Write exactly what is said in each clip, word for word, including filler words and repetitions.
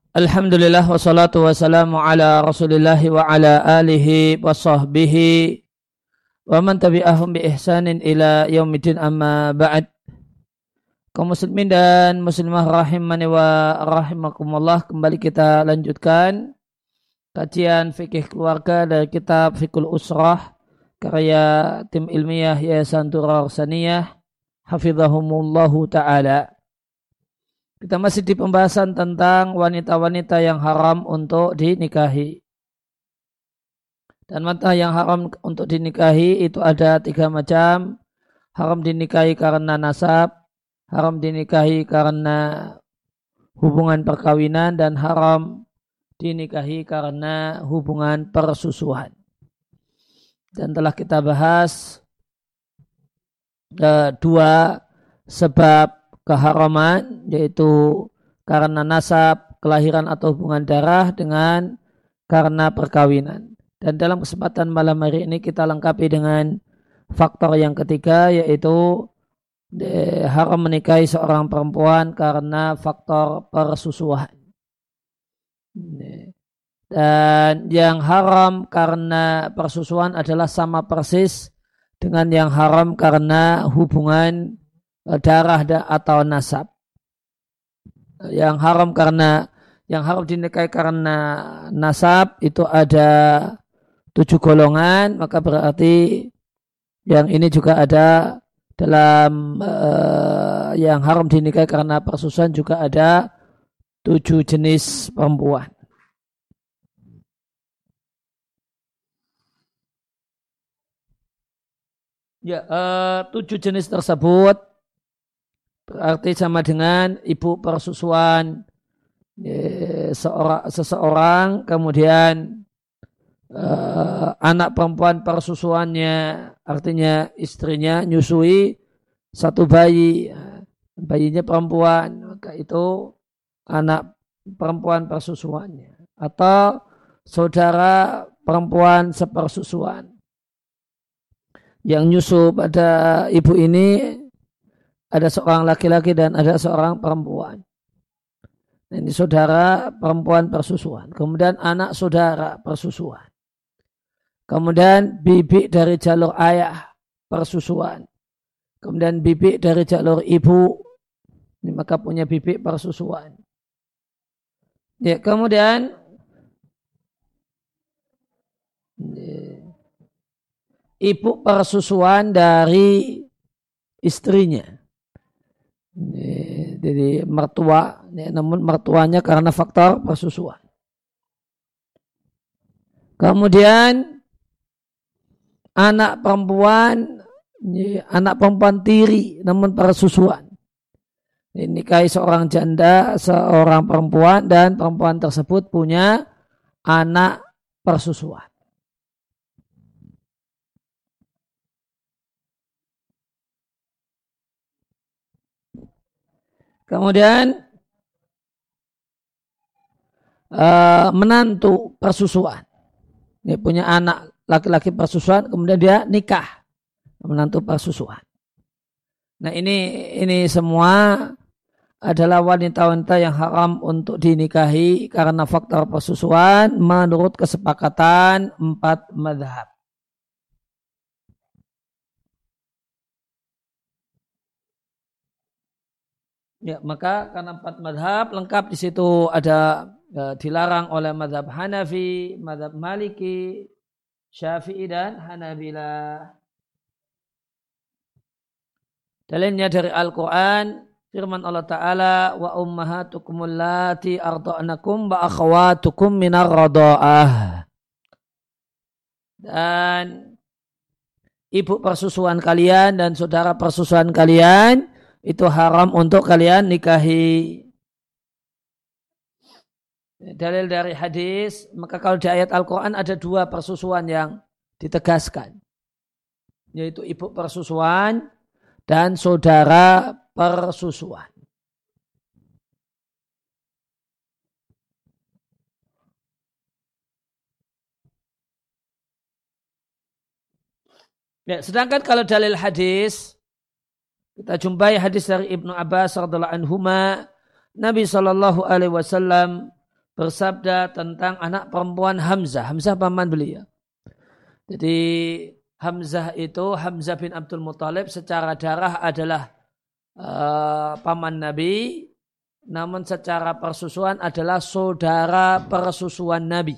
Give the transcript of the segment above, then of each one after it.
Alhamdulillah wassalatu wassalamu ala rasulillahi wa ala alihi wa sahbihi wa man tabi'ahum bi ihsanin ila yaumidin amma ba'd. Kaum muslimin dan muslimah rahimani wa rahimakumullah, kembali kita lanjutkan kajian fikih keluarga dari kitab Fiqhul Usrah karya tim ilmiah Yayasan Durrar Saniyah hafizahumullahu ta'ala. Kita masih di pembahasan tentang wanita-wanita yang haram untuk dinikahi. Dan wanita yang haram untuk dinikahi itu ada tiga macam. Haram dinikahi karena nasab, haram dinikahi karena hubungan perkawinan, dan haram dinikahi karena hubungan persusuhan. Dan telah kita bahas uh, dua sebab keharaman, yaitu karena nasab, kelahiran atau hubungan darah, dengan karena perkawinan. Dan dalam kesempatan malam hari ini kita lengkapi dengan faktor yang ketiga, yaitu eh, haram menikahi seorang perempuan karena faktor persusuhan. Dan yang haram karena persusuhan adalah sama persis dengan yang haram karena hubungan darah atau nasab. Yang haram karena yang haram dinikahi karena nasab itu ada tujuh golongan, maka berarti yang ini juga ada dalam uh, yang haram dinikahi karena persusuhan juga ada tujuh jenis perempuan. Ya, uh, tujuh jenis tersebut berarti sama dengan ibu persusuan ya, seorang, seseorang, kemudian uh, anak perempuan persusuannya, artinya istrinya nyusui satu bayi, bayinya perempuan, maka itu anak perempuan persusuannya, atau saudara perempuan sepersusuan yang nyusu pada ibu ini. Ada seorang laki-laki dan ada seorang perempuan. Ini saudara perempuan persusuan. Kemudian anak saudara persusuan. Kemudian bibi dari jalur ayah persusuan. Kemudian bibi dari jalur ibu. Ini maka punya bibi persusuan. Ya, kemudian ibu persusuan dari istrinya. Jadi mertua, namun mertuanya karena faktor persusuan. Kemudian anak perempuan, anak perempuan tiri namun persusuan. Nikahi seorang janda, seorang perempuan, dan perempuan tersebut punya anak persusuan. Kemudian uh, menantu persusuan. Dia punya anak laki-laki persusuan, kemudian dia nikah menantu persusuan. Nah ini ini semua adalah wanita-wanita yang haram untuk dinikahi karena faktor persusuan menurut kesepakatan empat mazhab. Ya, maka karena empat mazhab lengkap di situ ada e, dilarang oleh mazhab Hanafi, mazhab Maliki, Syafi'i dan Hanabilah. Dalilnya dari Al-Quran, firman Allah Ta'ala, wa ummahatukum allati arda'nakum wa akhawatukum minar radha'ah. Dan ibu persusuan kalian dan saudara persusuan kalian itu haram untuk kalian nikahi. Dalil dari hadis, maka kalau di ayat Al-Quran ada dua persusuan yang ditegaskan, yaitu ibu persusuan dan saudara persusuan. Ya, sedangkan kalau dalil hadis, kita jumpai hadis dari Ibnu Abbas radhiallahu anhuma, Nabi Shallallahu Alaihi Wasallam bersabda tentang anak perempuan Hamzah. Hamzah paman beliau. Jadi Hamzah itu, Hamzah bin Abdul Muthalib secara darah adalah uh, paman Nabi, namun secara persusuan adalah saudara persusuan Nabi.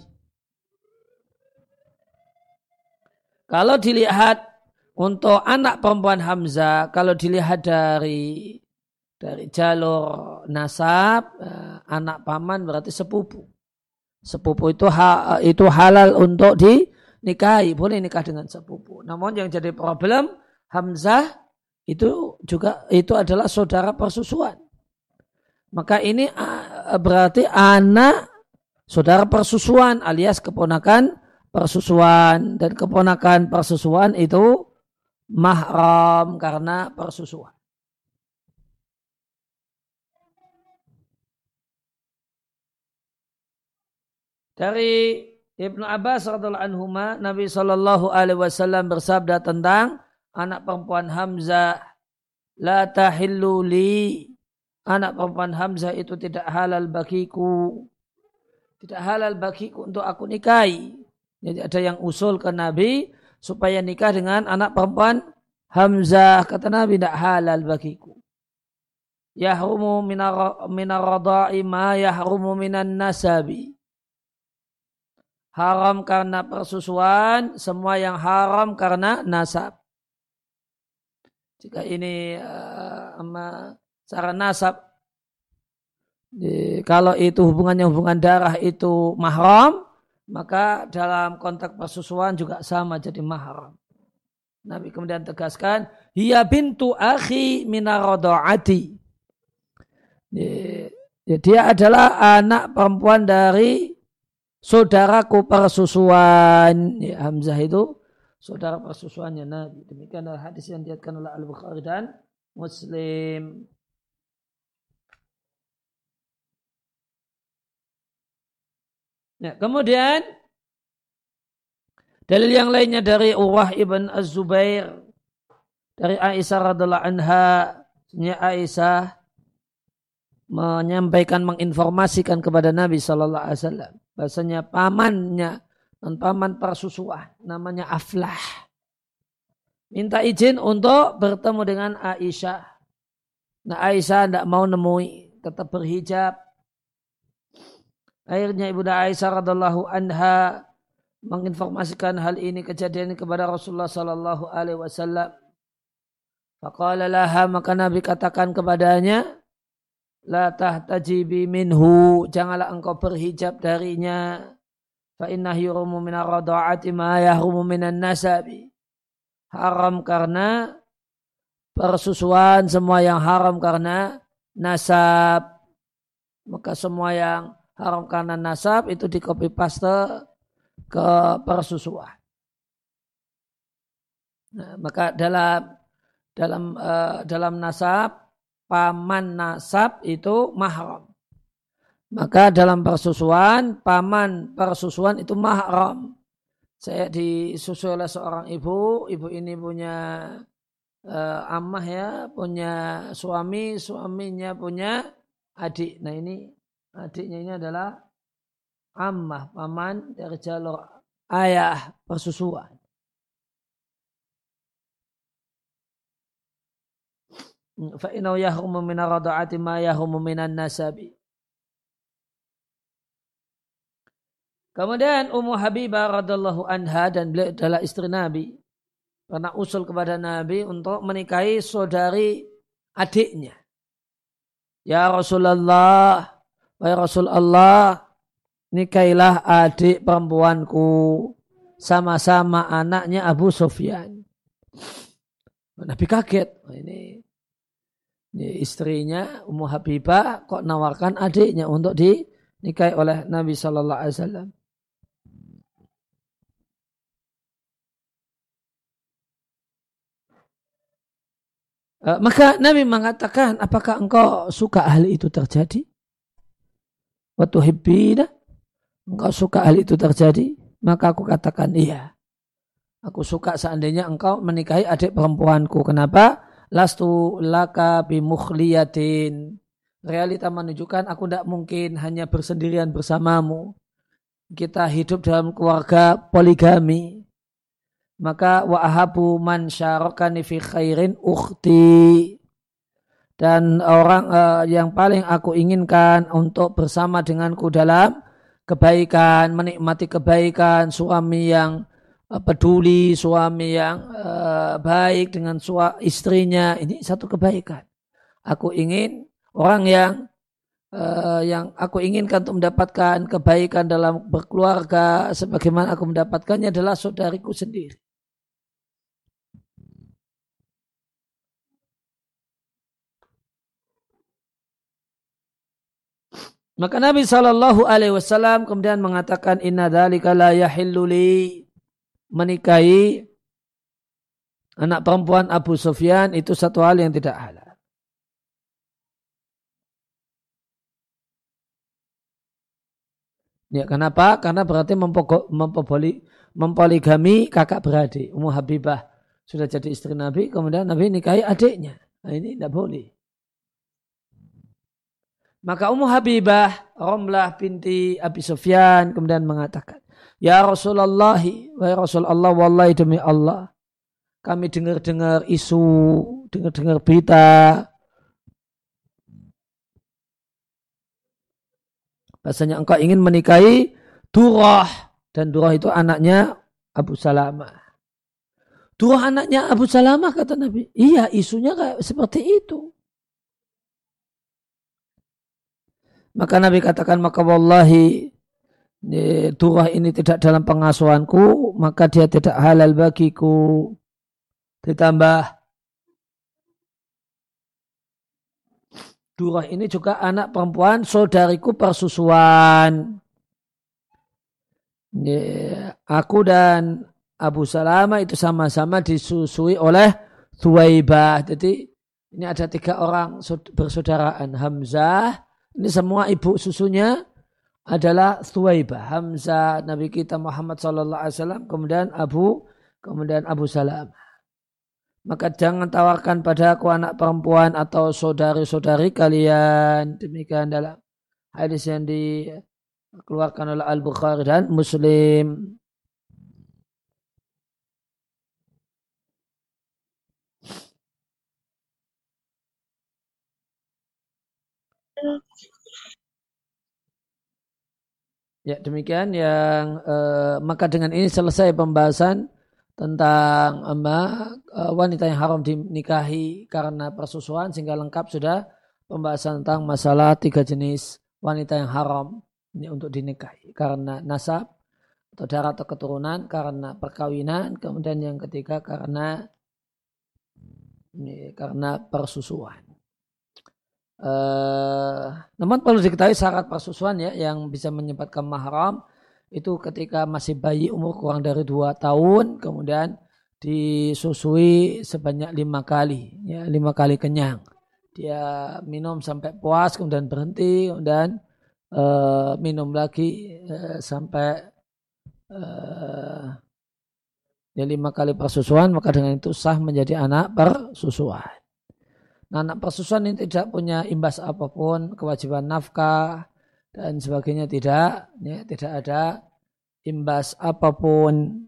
Kalau dilihat untuk anak perempuan Hamzah, kalau dilihat dari dari jalur nasab, anak paman berarti sepupu. Sepupu itu ha, itu halal untuk dinikahi, boleh nikah dengan sepupu. Namun yang jadi problem, Hamzah itu juga itu adalah saudara persusuan. Maka ini berarti anak saudara persusuan alias keponakan persusuan, dan keponakan persusuan itu mahram karena persusuan. Dari Ibnu Abbas radhiyallahu anhuma, Nabi Shallallahu alaihi wasallam bersabda tentang anak perempuan Hamzah, la tahillu li, anak perempuan Hamzah itu tidak halal bagiku, tidak halal bagiku untuk aku nikahi. Jadi ada yang usul ke Nabi supaya nikah dengan anak perempuan Hamzah. Kata Nabi, tidak halal bagiku. Yahrumu minar radha'i ma yahrumu minan nasabi. Haram karena persusuan, semua yang haram karena nasab. Jika ini uh, secara nasab, di, kalau itu hubungannya hubungan darah itu mahram, maka dalam konteks persusuan juga sama jadi mahram. Nabi kemudian tegaskan, hiya bintu akhi minar radha'ati. Dia adalah anak perempuan dari saudaraku persusuan. Ya, Hamzah itu saudara persusuannya Nabi. Demikian adalah hadis yang diriwayatkan oleh Al-Bukhari dan Muslim. Ya, kemudian dalil yang lainnya dari Urwah ibn Az-Zubair dari Aisyah radhiallahu anha, Aisyah menyampaikan, menginformasikan kepada Nabi Shallallahu Alaihi Wasallam bahasanya pamannya dan paman persusuan namanya Aflah minta izin untuk bertemu dengan Aisyah. Nah, Aisyah tidak mau nemui, tetap berhijab. Akhirnya Ibunda Aisyah radhiallahu anha menginformasikan hal ini, kejadian ini kepada Rasulullah Shallallahu Alaihi Wasallam. Faqala laha, maka Nabi katakan kepadanya, la tahtajibi minhu, janganlah engkau berhijab darinya. Fa innahu yurumu minar radha'ati ma yahrumu minan nasabi. Haram karena persusuan, semua yang haram karena nasab. Maka semua yang haram karena nasab itu di copy paste ke persusuan. Nah, maka dalam dalam uh, dalam nasab, paman nasab itu mahram. Maka dalam persusuan, paman persusuan itu mahram. Saya disusui oleh seorang ibu, ibu ini punya uh, ammah ya, punya suami, suaminya punya adik. Nah ini adiknya ini adalah ammah, paman dari jalur ayah persusuan. Fa innahu yahrumu minar radha'ati ma yahrumu minan nasabi. Kemudian Ummu Habibah radhiyallahu anha, dan beliau adalah istri Nabi, karena usul kepada Nabi untuk menikahi saudari adiknya. Ya Rasulullah, wahai Rasulullah, nikahilah adik perempuanku, sama-sama anaknya Abu Sufyan. Nabi kaget. Ini istrinya Ummu Habibah kok nawarkan adiknya untuk dinikahi oleh Nabi Shallallahu Alaihi Wasallam. Maka Nabi mengatakan, apakah engkau suka hal itu terjadi? Wa tuhibbina, engkau suka hal itu terjadi? Maka aku katakan iya. Aku suka seandainya engkau menikahi adik perempuanku. Kenapa? Lastu laka bimukhliyatin. realita menunjukkan aku tidak mungkin hanya bersendirian bersamamu. Kita hidup dalam keluarga poligami. Maka wa ahabu man syarakani fi khairin ukhti. Dan orang uh, yang paling aku inginkan untuk bersama denganku dalam kebaikan, menikmati kebaikan, suami yang uh, peduli, suami yang uh, baik dengan suami istrinya, ini satu kebaikan. Aku ingin orang yang uh, yang aku inginkan untuk mendapatkan kebaikan dalam berkeluarga sebagaimana aku mendapatkannya adalah saudariku sendiri. Maka Nabi shallallahu alaihi wasallam kemudian mengatakan inna dzalika la yahillu li, menikahi anak perempuan Abu Sufyan itu satu hal yang tidak halal. Ya, kenapa? Karena berarti mempopoli, mempoligami kakak beradik. Ummu Habibah sudah jadi istri Nabi, kemudian Nabi nikahi adiknya. Nah, ini tidak boleh. Maka Ummu Habibah, Ramlah binti Abi Sufyan kemudian mengatakan, Ya Rasulullah, wahai Rasulullah, wallahi demi Allah, kami dengar-dengar isu, dengar-dengar berita, bahasanya engkau ingin menikahi Durrah, dan Durrah itu anaknya Abu Salamah. Durrah anaknya Abu Salamah, kata Nabi. Iya, isunya kayak seperti itu. Maka Nabi katakan, maka wallahi Durrah ini tidak dalam pengasuhanku, maka dia tidak halal bagiku. Ditambah Durrah ini juga anak perempuan saudariku persusuan. Aku dan Abu Salamah itu sama-sama disusui oleh Thuwaibah. Jadi ini ada tiga orang bersaudaraan. Hamzah, ini semua ibu susunya adalah Thuwaibah. Hamzah, Nabi kita Muhammad sallallahu alaihi wasallam, kemudian Abu, kemudian Abu Salamah. Maka jangan tawarkan padaku anak perempuan atau saudari-saudari kalian. Demikian dalam hadis yang dikeluarkan oleh Al-Bukhari dan Muslim. Ya, demikian yang eh, maka dengan ini selesai pembahasan tentang eh, wanita yang haram dinikahi karena persusuan, sehingga lengkap sudah pembahasan tentang masalah tiga jenis wanita yang haram ini untuk dinikahi karena nasab atau darah atau keturunan, karena perkawinan, kemudian yang ketiga karena ini, karena persusuan. Uh, namun perlu diketahui syarat persusuan ya yang bisa menyebabkan mahram itu ketika masih bayi umur kurang dari dua tahun kemudian disusui sebanyak lima kali ya lima kali kenyang, dia minum sampai puas kemudian berhenti kemudian uh, minum lagi uh, sampai uh, ya lima kali persusuan, maka dengan itu sah menjadi anak persusuan. Nah, anak persusuan ini tidak punya imbas apapun, kewajiban nafkah dan sebagainya tidak, ya, tidak ada imbas apapun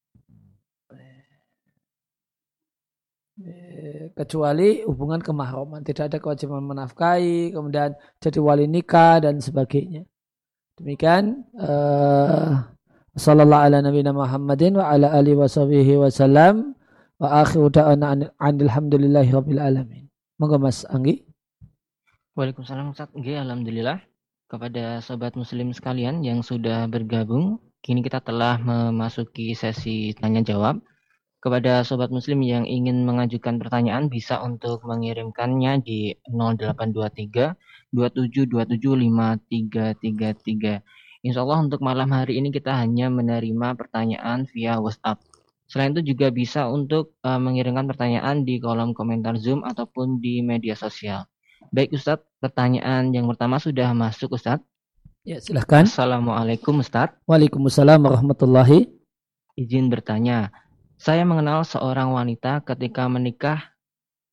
kecuali hubungan kemahraman, tidak ada kewajiban menafkahi, kemudian jadi wali nikah dan sebagainya. Demikian. Uh, Sallallahu ala nabiyina Muhammadin wa ala alihi wa sahbihi wa sallam wa akhiru da'ana alhamdulillahi rabbil alamin. Moga Mas Anggi. Waalaikumsalam Ustaz. Nggih, alhamdulillah kepada sobat muslim sekalian yang sudah bergabung. Kini kita telah memasuki sesi tanya jawab. Kepada sobat muslim yang ingin mengajukan pertanyaan bisa untuk mengirimkannya di nol delapan dua tiga dua tujuh dua tujuh lima tiga tiga tiga. Insya Allah untuk malam hari ini kita hanya menerima pertanyaan via WhatsApp. Selain itu juga bisa untuk uh, mengirimkan pertanyaan di kolom komentar Zoom ataupun di media sosial. Baik Ustadz, pertanyaan yang pertama sudah masuk Ustadz. Ya, silahkan. Assalamualaikum Ustadz. Waalaikumsalam warahmatullahi. Izin bertanya, saya mengenal seorang wanita ketika menikah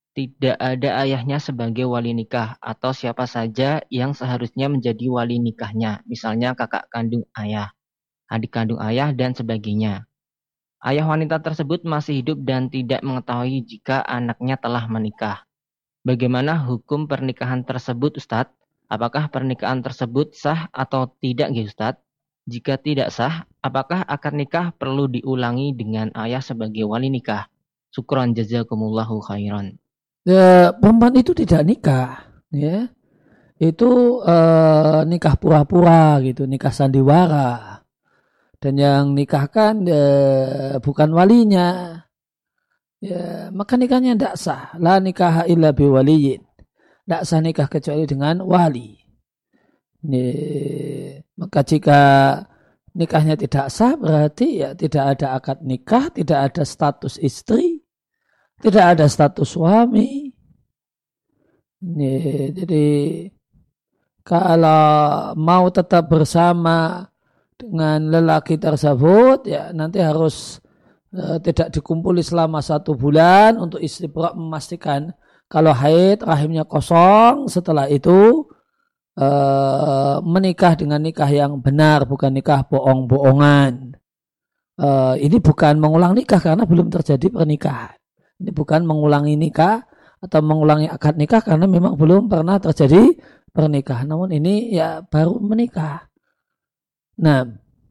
tidak ada ayahnya sebagai wali nikah atau siapa saja yang seharusnya menjadi wali nikahnya, misalnya kakak kandung ayah, adik kandung ayah, dan sebagainya. Ayah wanita tersebut masih hidup dan tidak mengetahui jika anaknya telah menikah. Bagaimana hukum pernikahan tersebut, Ustadz? Apakah pernikahan tersebut sah atau tidak, Ustadz? Jika tidak sah, apakah akad nikah perlu diulangi dengan ayah sebagai wali nikah? Syukran jazakumullahu khairan. Ya, perempuan itu tidak nikah, ya. Itu eh, nikah pura-pura gitu, nikah sandiwara. Dan yang nikahkan eh, bukan walinya. Ya, maka nikahnya tidak sah. La nikah illa biwaliyin. Tidak sah nikah kecuali dengan wali. Ini, maka jika nikahnya tidak sah berarti ya tidak ada akad nikah, tidak ada status istri, tidak ada status suami. Ini, jadi kalau mau tetap bersama dengan lelaki tersebut ya nanti harus uh, tidak dikumpuli selama satu bulan untuk istibrak memastikan kalau haid rahimnya kosong. Setelah itu uh, menikah dengan nikah yang benar, bukan nikah bohong-bohongan. Uh, ini bukan mengulang nikah karena belum terjadi pernikahan. Ini bukan mengulangi nikah atau mengulangi akad nikah karena memang belum pernah terjadi pernikahan. Namun ini ya baru menikah. Nah,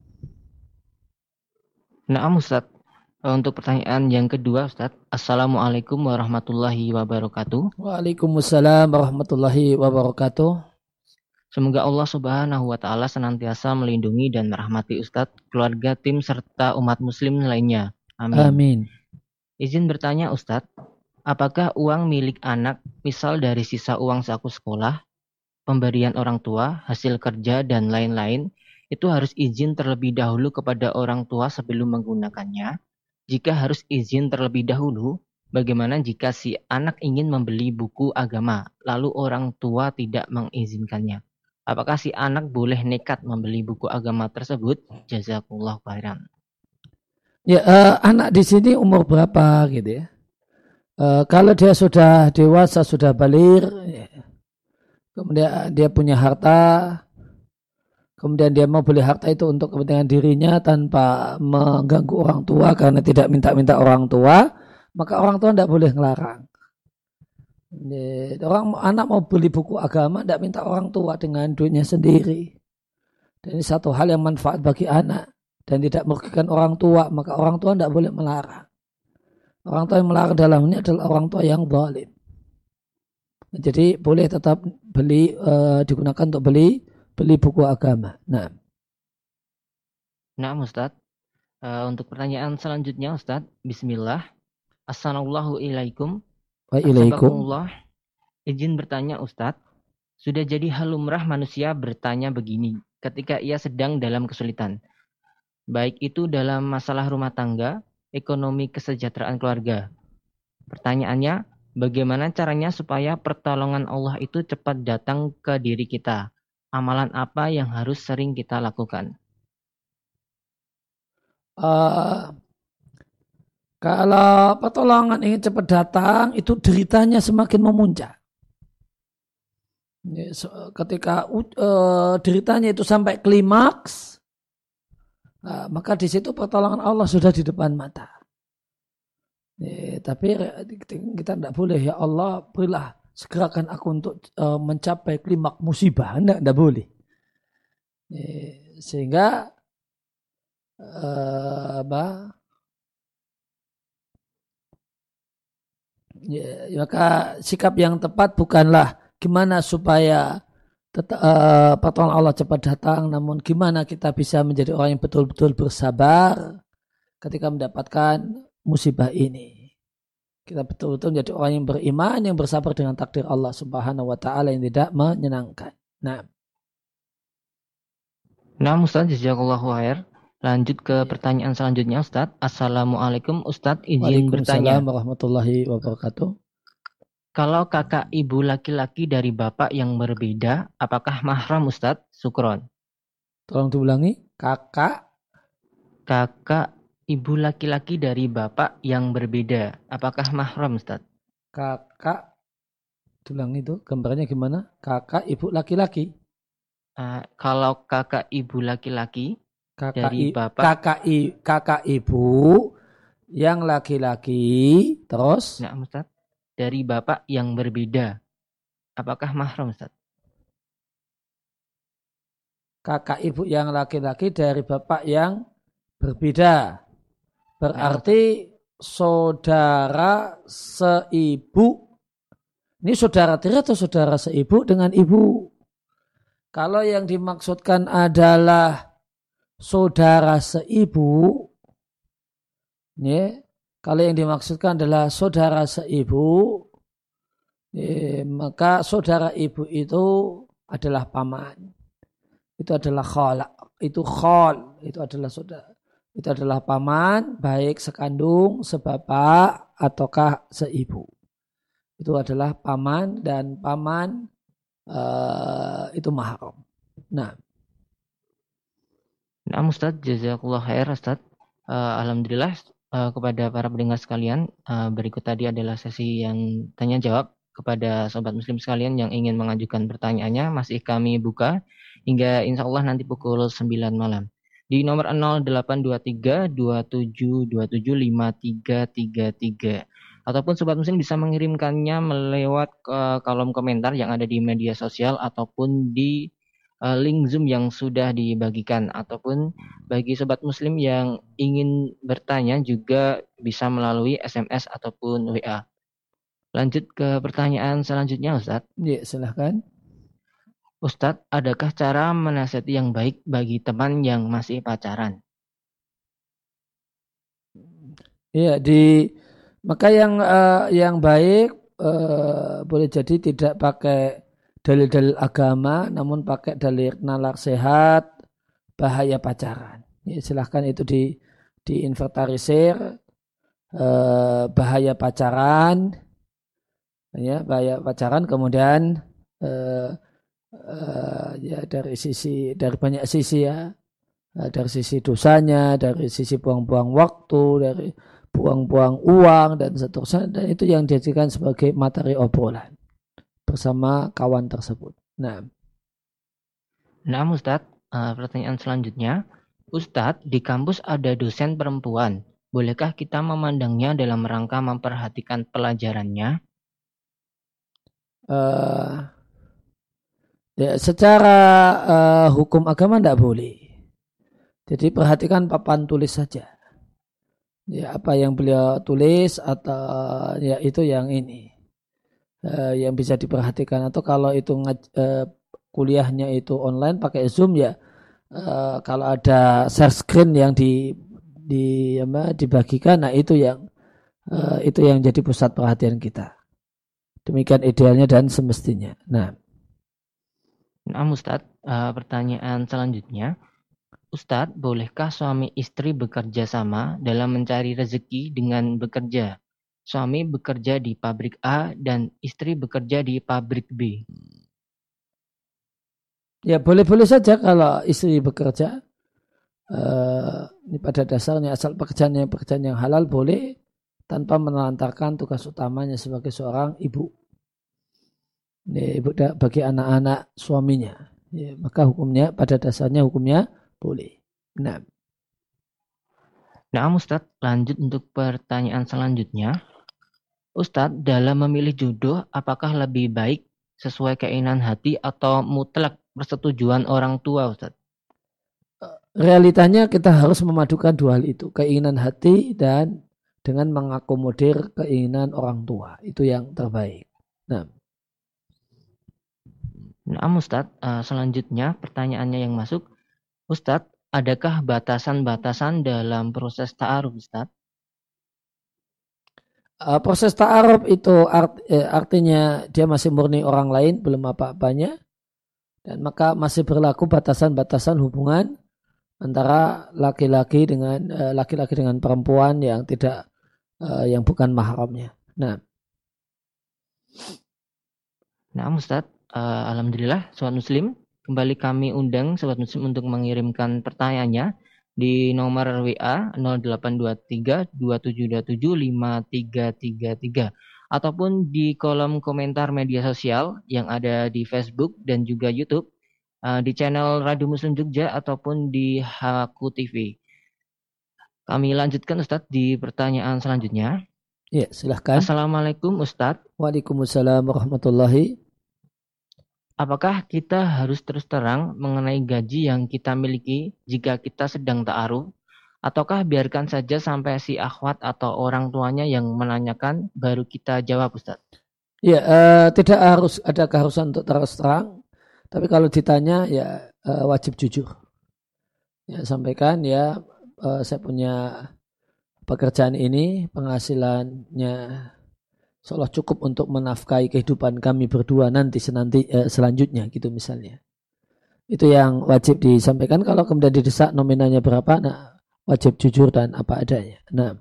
nah Ustaz, untuk pertanyaan yang kedua Ustaz, Assalamualaikum warahmatullahi wabarakatuh. Waalaikumsalam warahmatullahi wabarakatuh. Semoga Allah Subhanahu wa Ta'ala senantiasa melindungi dan merahmati Ustadz, keluarga, tim, serta umat Muslim lainnya. Amin. Amin. Izin bertanya Ustadz, apakah uang milik anak, misal dari sisa uang saku sekolah, pemberian orang tua, hasil kerja, dan lain-lain, itu harus izin terlebih dahulu kepada orang tua sebelum menggunakannya? Jika harus izin terlebih dahulu, bagaimana jika si anak ingin membeli buku agama, lalu orang tua tidak mengizinkannya? Apakah si anak boleh nekat membeli buku agama tersebut? Jazakumullah khairan. Ya, uh, anak di sini umur berapa gitu ya? Uh, kalau dia sudah dewasa, sudah baligh, ya. Kemudian dia punya harta, kemudian dia mau beli harta itu untuk kepentingan dirinya tanpa mengganggu orang tua karena tidak minta-minta orang tua, maka orang tua tidak boleh ngelarang. Orang anak mau beli buku agama tidak minta orang tua dengan duitnya sendiri. Dan ini satu hal yang manfaat bagi anak dan tidak merugikan orang tua, maka orang tua tidak boleh melarang. Orang tua yang melarang dalam ini adalah orang tua yang zalim. Jadi boleh tetap beli uh, digunakan untuk beli beli buku agama. Nah, nah Ustaz, uh, untuk pertanyaan selanjutnya Ustaz, Bismillah. Assalamualaikum. Waalaikumsalam. Izin bertanya Ustaz, sudah jadi hal lumrah manusia bertanya begini ketika ia sedang dalam kesulitan, baik itu dalam masalah rumah tangga, ekonomi, kesejahteraan keluarga. Pertanyaannya, bagaimana caranya supaya pertolongan Allah itu cepat datang ke diri kita? Amalan apa yang harus sering kita lakukan? Uh, kalau pertolongan ingin cepat datang, itu deritanya semakin memuncak. Ketika uh, deritanya itu sampai klimaks, uh, maka di situ pertolongan Allah sudah di depan mata. Ya, tapi kita tidak boleh, ya Allah berilah segerakan aku untuk uh, mencapai klimak musibah. Tidak, tidak boleh. Ya, sehingga uh, apa? Ya, maka sikap yang tepat bukanlah gimana supaya tetap, uh, pertolongan Allah cepat datang, namun gimana kita bisa menjadi orang yang betul-betul bersabar ketika mendapatkan musibah ini. Kita betul-betul menjadi orang yang beriman, yang bersabar dengan takdir Allah Subhanahu wa Ta'ala yang tidak menyenangkan. Nah, nah Ustaz, jazakallahu khair. Lanjut ke pertanyaan selanjutnya Ustaz. Assalamualaikum Ustaz, izin bertanya. Waalaikumsalam warahmatullahi wabarakatuh. Kalau kakak ibu laki-laki dari bapak yang berbeda, apakah mahram Ustaz? Syukron. Tolong diulangi. Kakak. Kakak ibu laki-laki dari bapak yang berbeda, apakah mahram Ustaz? kakak, tulang itu gambarnya gimana? Kakak ibu laki-laki. Uh, kalau kakak ibu laki-laki Kakak dari i, bapak, kakak i, kakak ibu yang laki-laki, terus nah Ustaz, dari bapak yang berbeda, apakah mahram Ustaz? kakak ibu yang laki-laki dari bapak yang berbeda. Nah, Berarti saudara seibu. Ini saudara tiri atau saudara seibu dengan ibu? Kalau yang dimaksudkan adalah saudara seibu, ya, kalau yang dimaksudkan adalah saudara seibu, ya, maka saudara ibu itu adalah paman. Itu adalah khala, itu khol, itu adalah saudara. Itu adalah paman, baik sekandung, sebapak, ataukah seibu. Itu adalah paman dan paman uh, itu mahram. Nah, nah Ustaz, jazakallah khair Ustaz. Uh, Alhamdulillah uh, kepada para pendengar sekalian, uh, berikut tadi adalah sesi yang tanya jawab kepada sobat muslim sekalian yang ingin mengajukan pertanyaannya. Masih kami buka hingga insya Allah nanti pukul sembilan malam. Di nomor nol delapan dua tiga dua tujuh dua tujuh lima tiga tiga tiga. Ataupun sobat muslim bisa mengirimkannya melewat ke kolom komentar yang ada di media sosial ataupun di uh, link Zoom yang sudah dibagikan. Ataupun bagi sobat muslim yang ingin bertanya juga bisa melalui S M S ataupun W A. Lanjut ke pertanyaan selanjutnya Ustadz. Ya, silahkan. Ustadz, adakah cara menasihati yang baik bagi teman yang masih pacaran? Iya, di maka yang uh, yang baik uh, boleh jadi tidak pakai dalil-dalil agama, namun pakai dalil nalar sehat, bahaya pacaran. Ya, silahkan itu di diinventarisir uh, bahaya pacaran, ya bahaya pacaran, kemudian uh, uh, ya dari sisi dari banyak sisi ya. Dari sisi dosanya, dari sisi buang-buang waktu, dari buang-buang uang dan seterusnya, dan itu yang dijadikan sebagai materi obrolan bersama kawan tersebut. Nah, nah Ustadz, uh, pertanyaan selanjutnya, Ustadz, di kampus ada dosen perempuan, bolehkah kita memandangnya dalam rangka memperhatikan pelajarannya? Uh, ya, secara uh, hukum agama tidak boleh. Jadi perhatikan papan tulis saja. Ya, apa yang beliau tulis atau ya itu yang ini uh, yang bisa diperhatikan. Atau kalau itu uh, kuliahnya itu online pakai Zoom ya, uh, kalau ada share screen yang di di apa, dibagikan, nah itu yang uh, itu yang jadi pusat perhatian kita. Demikian idealnya dan semestinya. Nah, nah Ustadz, uh, pertanyaan selanjutnya. Ustadz, bolehkah suami istri bekerja sama dalam mencari rezeki dengan bekerja? Suami bekerja di pabrik A dan istri bekerja di pabrik B. Ya boleh-boleh saja kalau istri bekerja. Uh, ini pada dasarnya asal pekerjaannya pekerjaan yang halal boleh tanpa menelantarkan tugas utamanya sebagai seorang ibu. Ini ibu bagi anak-anak suaminya. Ya, maka hukumnya pada dasarnya hukumnya boleh. Nah. Nah, Ustadz, lanjut untuk pertanyaan selanjutnya. Ustadz, dalam memilih jodoh, apakah lebih baik sesuai keinginan hati atau mutlak persetujuan orang tua, Ustadz? Realitanya kita harus memadukan dua hal itu, keinginan hati dan dengan mengakomodir keinginan orang tua. Itu yang terbaik. Nah. Nah, Ustadz, uh, selanjutnya pertanyaannya yang masuk. Ustadz, adakah batasan-batasan dalam proses ta'aruf, Ustadz? Uh, proses ta'aruf itu art, eh, artinya dia masih murni orang lain, belum apa-apanya. Dan maka masih berlaku batasan-batasan hubungan antara laki-laki dengan uh, laki-laki dengan perempuan yang tidak uh, yang bukan mahramnya. Nah. Nah, Ustadz, uh, alhamdulillah sobat muslim, kembali kami undang sobat muslim untuk mengirimkan pertanyaannya di nomor W A nol delapan dua tiga dua tujuh dua tujuh lima tiga tiga tiga ataupun di kolom komentar media sosial yang ada di Facebook dan juga YouTube, uh, di channel Radio Muslim Jogja ataupun di Haku T V. Kami lanjutkan Ustadz di pertanyaan selanjutnya. Ya, silahkan. Assalamualaikum Ustadz. Waalaikumsalam warahmatullahi. Apakah kita harus terus terang mengenai gaji yang kita miliki jika kita sedang ta'aruf? Ataukah biarkan saja sampai si akhwat atau orang tuanya yang menanyakan baru kita jawab Ustaz? Ya, uh, tidak harus ada keharusan untuk terus terang. Tapi kalau ditanya ya uh, wajib jujur. Ya, sampaikan ya uh, saya punya pekerjaan ini, penghasilannya seolah cukup untuk menafkahi kehidupan kami berdua nanti senanti eh, selanjutnya gitu misalnya. Itu yang wajib disampaikan. Kalau kemudian didesak nominalnya berapa, nah wajib jujur dan apa adanya. Nah,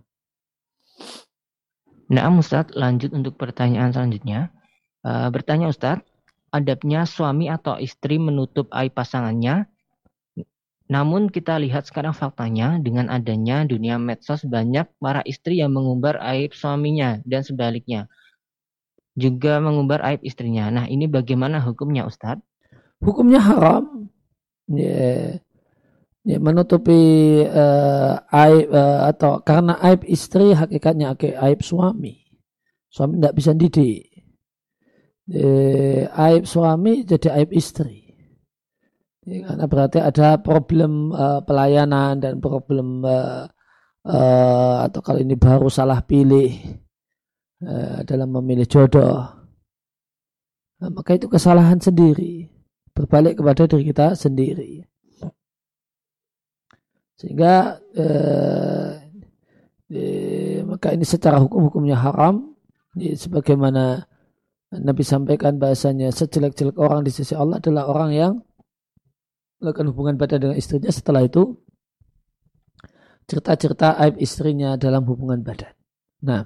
nah Ustadz, lanjut untuk pertanyaan selanjutnya. Uh, bertanya Ustadz, adabnya suami atau istri menutup aib pasangannya. Namun kita lihat sekarang faktanya dengan adanya dunia medsos banyak para istri yang mengumbar aib suaminya dan sebaliknya juga mengumbar aib istrinya. Nah ini bagaimana hukumnya Ustadz? Hukumnya haram. Ya, ya menutupi uh, aib uh, atau karena aib istri hakikatnya aib suami. Suami tidak bisa didik. Ya, aib suami jadi aib istri. Ya, karena berarti ada problem uh, pelayanan dan problem uh, uh, atau kalau ini baru salah pilih uh, dalam memilih jodoh, nah, maka itu kesalahan sendiri, berbalik kepada diri kita sendiri. Sehingga uh, eh, maka ini secara hukum hukumnya haram. Ya, sebagaimana Nabi sampaikan bahasanya sejelek-jelek orang di sisi Allah adalah orang yang melakukan hubungan badan dengan istrinya setelah itu cerita-cerita aib istrinya dalam hubungan badan. Nah,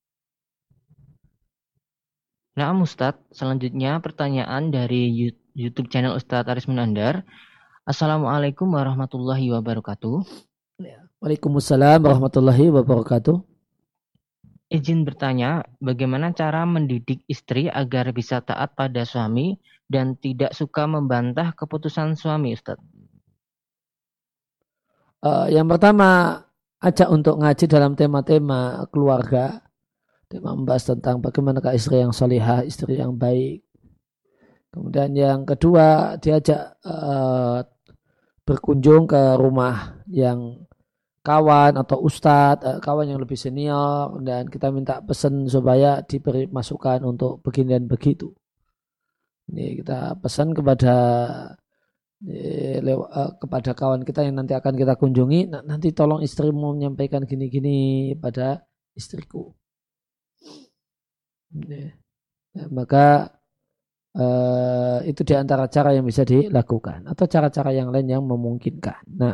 nah Ustadz, selanjutnya pertanyaan dari YouTube channel Ustadz Aris Munandar. Assalamualaikum warahmatullahi wabarakatuh. Waalaikumsalam warahmatullahi wabarakatuh. Izin bertanya, bagaimana cara mendidik istri agar bisa taat pada suami dan tidak suka membantah keputusan suami, Ustaz? Uh, yang pertama, ajak untuk ngaji dalam tema-tema keluarga. Tema membahas tentang bagaimanakah istri yang solihah, istri yang baik. Kemudian yang kedua, diajak uh, berkunjung ke rumah yang kawan atau ustadz, kawan yang lebih senior, dan kita minta pesan supaya diberi masukan untuk begini dan begitu. Ini kita pesan kepada kepada kawan kita yang nanti akan kita kunjungi, nanti tolong istrimu menyampaikan gini-gini pada istriku. Ya, maka eh, itu diantara cara yang bisa dilakukan atau cara-cara yang lain yang memungkinkan. Nah,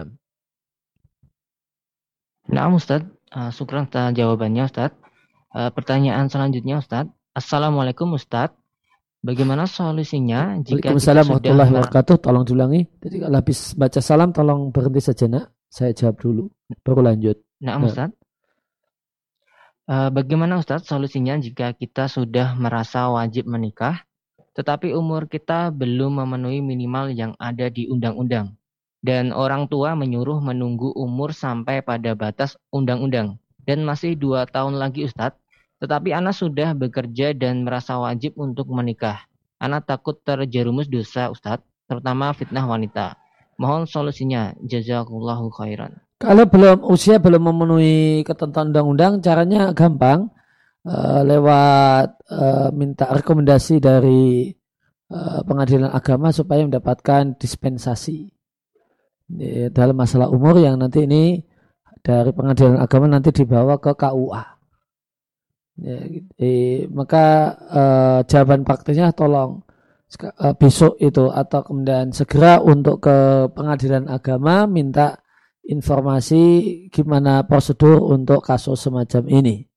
Nah Ustaz, uh, syukran atas jawabannya Ustaz. Uh, pertanyaan selanjutnya Ustaz. Assalamualaikum Ustaz. Bagaimana solusinya jika kita sudah warahmatullahi wabarakatuh. Tolong diulangi. Jadi kalau habis baca salam tolong berhenti sejenak. Saya jawab dulu, baru lanjut. Nah, nah. Ustaz. Uh, bagaimana Ustaz solusinya jika kita sudah merasa wajib menikah, tetapi umur kita belum memenuhi minimal yang ada di undang-undang? Dan orang tua menyuruh menunggu umur sampai pada batas undang-undang. Dan masih dua tahun lagi Ustadz. Tetapi anak sudah bekerja dan merasa wajib untuk menikah. Anak takut terjerumus dosa Ustadz. Terutama fitnah wanita. Mohon solusinya. Jazakallahu khairan. Kalau belum usia belum memenuhi ketentuan undang-undang, caranya gampang. Uh, lewat uh, minta rekomendasi dari uh, pengadilan agama supaya mendapatkan dispensasi dalam masalah umur yang nanti ini dari pengadilan agama nanti dibawa ke K U A. Ya, eh, maka eh, jawaban praktisnya tolong eh, besok itu atau kemudian segera untuk ke pengadilan agama minta informasi gimana prosedur untuk kasus semacam ini.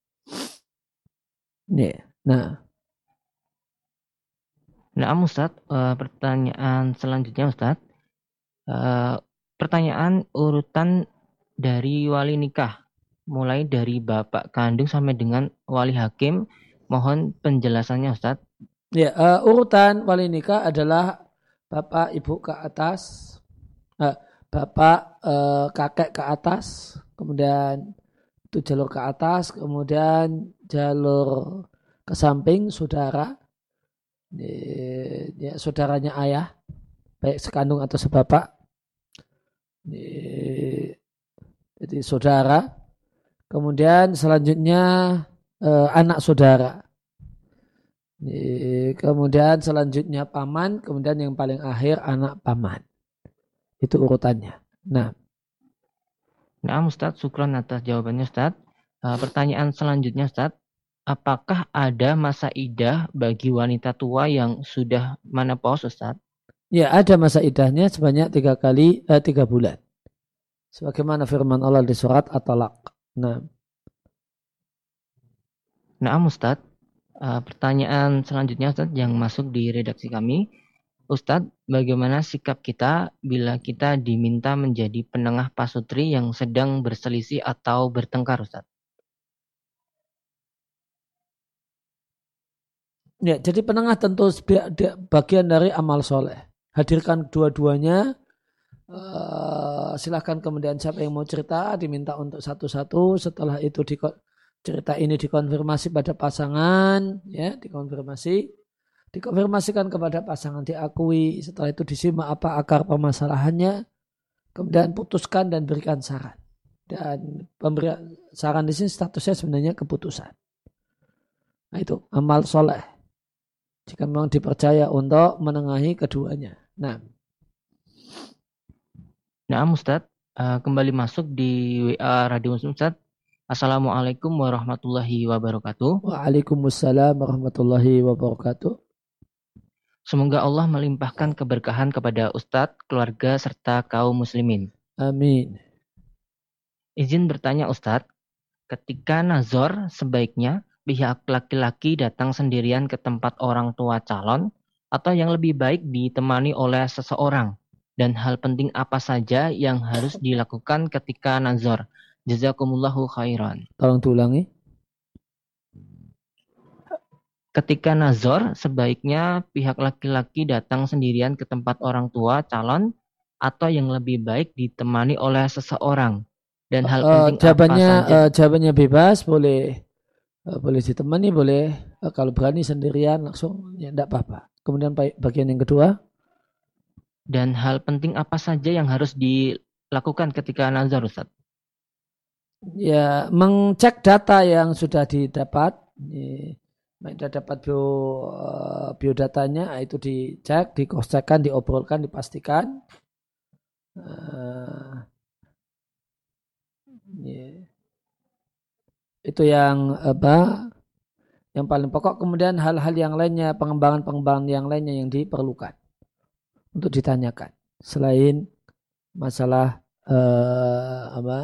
Ya, nah. Nah, Ustaz, uh, pertanyaan selanjutnya Ustaz. Uh, Pertanyaan urutan dari wali nikah, mulai dari bapak kandung sampai dengan wali hakim Mohon penjelasannya Ustadz. Ya, uh, urutan wali nikah adalah bapak ibu ke atas, uh, bapak uh, kakek ke atas, kemudian itu jalur ke atas, kemudian jalur ke samping saudara, ya, saudaranya ayah, baik sekandung atau sebapak, jadi saudara. Kemudian selanjutnya eh, anak saudara. Kemudian selanjutnya paman, kemudian yang paling akhir anak paman. Itu urutannya. Nah, Nah, Ustadz, syukran atas jawabannya Ustadz. Uh, pertanyaan selanjutnya Ustadz, apakah ada masa idah bagi wanita tua yang sudah menopause Ustadz? Ya, ada masa idahnya sebanyak tiga kali eh, tiga bulan. Sebagaimana firman Allah di surat At-Talaq. Nah, nah Ustadz, uh, pertanyaan selanjutnya Ustadz yang masuk di redaksi kami, Ustadz, bagaimana sikap kita bila kita diminta menjadi penengah pasutri yang sedang berselisih atau bertengkar Ustadz? Ya, jadi penengah tentu bagian dari amal soleh. Hadirkan dua-duanya. Uh, silahkan kemudian siapa yang mau cerita diminta untuk satu-satu. Setelah itu di, cerita ini dikonfirmasi pada pasangan, ya, dikonfirmasi, dikonfirmasikan kepada pasangan, diakui. Setelah itu disimak apa akar permasalahannya, kemudian putuskan dan berikan saran. Dan pemberian saran di sini statusnya sebenarnya keputusan. Nah, itu amal soleh. Jika memang dipercaya untuk menengahi keduanya. Nah, nah Ustadz, uh, kembali masuk di W A Radio Muslim Ustadz. Assalamualaikum warahmatullahi wabarakatuh. Waalaikumsalam warahmatullahi wabarakatuh. Semoga Allah melimpahkan keberkahan kepada Ustadz, keluarga, serta kaum muslimin. Amin. Izin bertanya Ustadz, ketika nazar sebaiknya pihak laki-laki datang sendirian ke tempat orang tua calon atau yang lebih baik ditemani oleh seseorang? Dan hal penting apa saja yang harus dilakukan ketika nazar? Jazakumullahu khairan. Tolong diulangi. Ketika nazar sebaiknya pihak laki-laki datang sendirian ke tempat orang tua calon atau yang lebih baik ditemani oleh seseorang? Dan hal uh, penting jawabannya, apa saja? Uh, jawabannya bebas, boleh boleh ditemani, boleh kalau berani sendirian langsung ya tidak apa-apa. Kemudian bagian yang kedua, dan hal penting apa saja yang harus dilakukan ketika nazar Ustaz? Ya, mengcek data yang sudah didapat. Sudah dapat bio biodatanya, itu dicek, dikostekkan, diobrolkan, dipastikan. Uh, yeah. Itu yang apa? Yang paling pokok. Kemudian hal-hal yang lainnya, pengembangan-pengembangan yang lainnya yang diperlukan untuk ditanyakan selain masalah eh, apa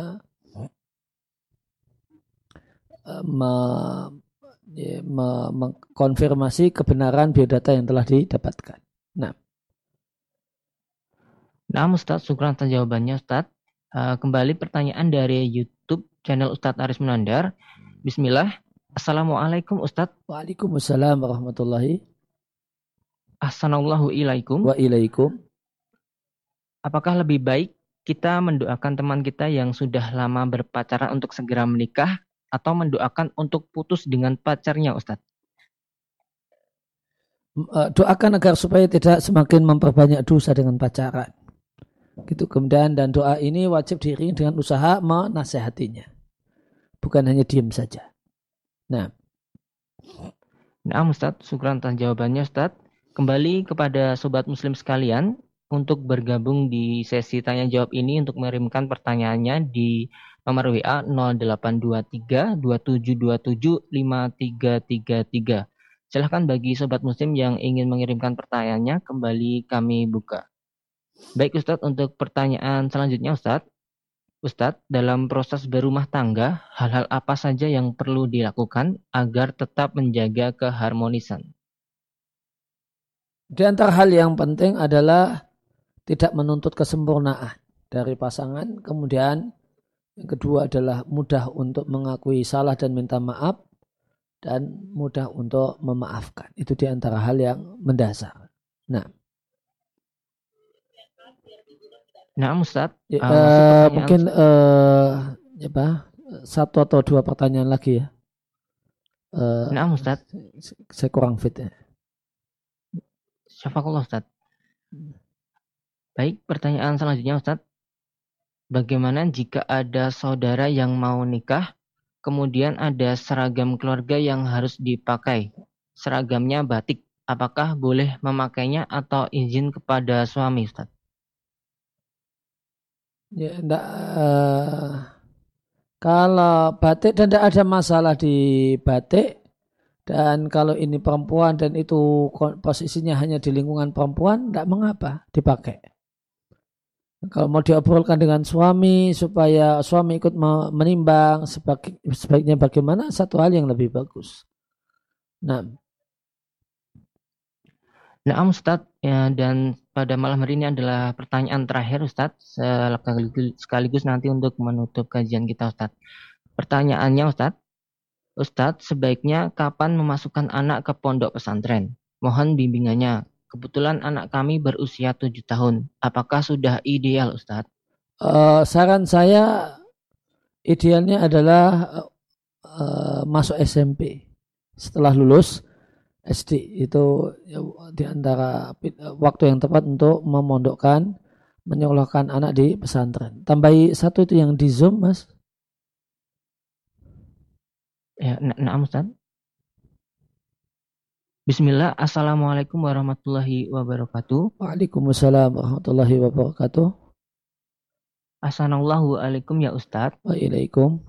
me, ya, me, mengkonfirmasi kebenaran biodata yang telah didapatkan. Nah, nah Ustaz, syukran atas jawabannya Ustaz. Uh, kembali pertanyaan dari YouTube channel Ustadz Aris Munandar. Bismillah. Assalamualaikum Ustadz. Waalaikumsalam warahmatullahi. Assalamualaikum ilaikum. Wa ilaikum. Apakah lebih baik kita mendoakan teman kita yang sudah lama berpacaran untuk segera menikah atau mendoakan untuk putus dengan pacarnya Ustadz? Doakan agar supaya tidak semakin memperbanyak dosa dengan pacaran. Gitu. Kemudian dan doa ini wajib diiringi dengan usaha menasehatinya. Bukan hanya diam saja. Nah. Nah Ustadz, syukran atas jawabannya Ustadz. Kembali kepada sobat muslim sekalian, untuk bergabung di sesi tanya jawab ini untuk mengirimkan pertanyaannya di nomor W A nol delapan dua tiga dua tujuh dua tujuh lima tiga tiga tiga. Silahkan bagi sobat muslim yang ingin mengirimkan pertanyaannya, kembali kami buka. Baik Ustadz, untuk pertanyaan selanjutnya Ustadz. Ustadz, dalam proses berumah tangga, hal-hal apa saja yang perlu dilakukan agar tetap menjaga keharmonisan? Di antara hal yang penting adalah tidak menuntut kesempurnaan dari pasangan. Kemudian yang kedua adalah mudah untuk mengakui salah dan minta maaf. dan mudah untuk memaafkan. Itu di antara hal yang mendasar. Nah, Nah, Ustaz, ya, uh, uh, mungkin uh, apa, satu atau dua pertanyaan lagi ya. Uh, nah, Ustaz, saya kurang fit ya. Syafakullah, Ustaz. Baik, pertanyaan selanjutnya, Ustaz. Bagaimana jika ada saudara yang mau nikah, kemudian ada seragam keluarga yang harus dipakai? Seragamnya batik. Apakah boleh memakainya atau izin kepada suami, Ustaz? Ya, enggak, uh, kalau batik dan tidak ada masalah di batik, dan kalau ini perempuan dan itu posisinya hanya di lingkungan perempuan, tidak mengapa dipakai. Kalau mau diobrolkan dengan suami supaya suami ikut menimbang sebaik, sebaiknya bagaimana, satu hal yang lebih bagus. Nah, Nah, Ustadz, ya, dan pada malam hari ini adalah pertanyaan terakhir, Ustadz, sekaligus nanti untuk menutup kajian kita, Ustadz. Pertanyaannya, Ustadz, Ustadz, sebaiknya kapan memasukkan anak ke pondok pesantren? Mohon bimbingannya. Kebetulan anak kami berusia tujuh tahun. Apakah sudah ideal, Ustadz? Uh, saran saya idealnya adalah uh, masuk S M P. Setelah lulus S D itu ya, di antara waktu yang tepat untuk memondokkan, menyekolahkan anak di pesantren. Tambahi satu itu yang di Zoom, Mas. Ya, nah, Ustaz. Bismillah, Assalamualaikum warahmatullahi wabarakatuh. Waalaikumsalam warahmatullahi wabarakatuh. Assalamualaikum alaikum ya Ustaz. Waalaikum.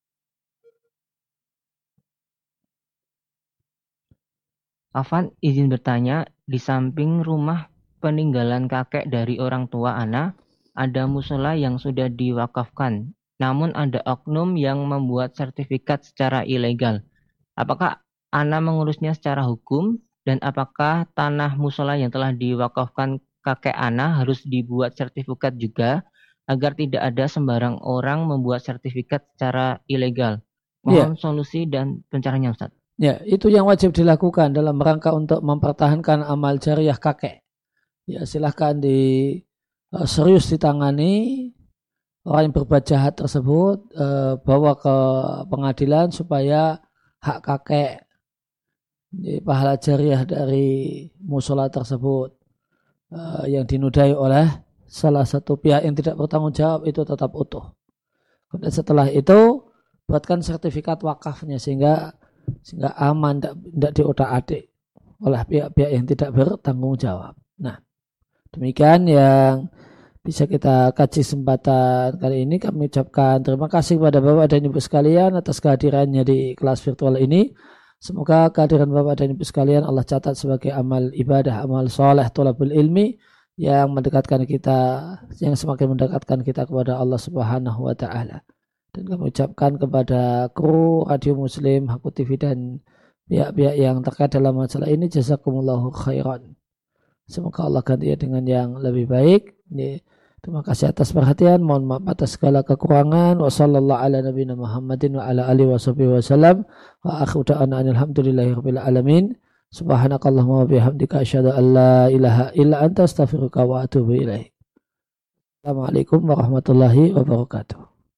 Afan izin bertanya, di samping rumah peninggalan kakek dari orang tua Ana, ada musola yang sudah diwakafkan. Namun ada oknum yang membuat sertifikat secara ilegal. Apakah Ana mengurusnya secara hukum? Dan apakah tanah musola yang telah diwakafkan kakek Ana harus dibuat sertifikat juga? Agar tidak ada sembarang orang membuat sertifikat secara ilegal. Mohon yeah. solusi dan pencerahannya, Ustaz. Ya, itu yang wajib dilakukan dalam rangka untuk mempertahankan amal jariah kakek. Ya, silahkan di uh, serius ditangani orang yang berbuat jahat tersebut, uh, bawa ke pengadilan supaya hak kakek, ya, pahala jariah dari musola tersebut uh, yang dinudai oleh salah satu pihak yang tidak bertanggung jawab itu tetap utuh. Kemudian setelah itu buatkan sertifikat wakafnya sehingga sehingga aman, tidak diotak-atik oleh pihak-pihak yang tidak bertanggung jawab. Nah, demikian yang bisa kita kaji kesempatan kali ini. Kami ucapkan terima kasih kepada Bapak dan Ibu sekalian atas kehadirannya di kelas virtual ini. Semoga kehadiran Bapak dan Ibu sekalian Allah catat sebagai amal ibadah, amal soleh, thalabul ilmi yang mendekatkan kita, yang semakin mendekatkan kita kepada Allah Subhanahu wa Ta'ala. Dan kami ucapkan kepada kru Radio Muslim, Haku T V dan pihak-pihak yang terkait dalam masalah ini, jazakumullahu khairan. Semoga Allah ganti dengan yang lebih baik. Terima kasih atas perhatian. Mohon maaf atas segala kekurangan. Wa sallallahu ala nabiyina Muhammadin wa ala alihi wa sahbihi wa salam. Wa akhiru da'ana alhamdulillahi rabbil alamin. Subhanakallahumma wa bihamdika asyhadu an la ilaha illa anta astaghfiruka wa atubu ilaik. Assalamualaikum warahmatullahi wabarakatuh.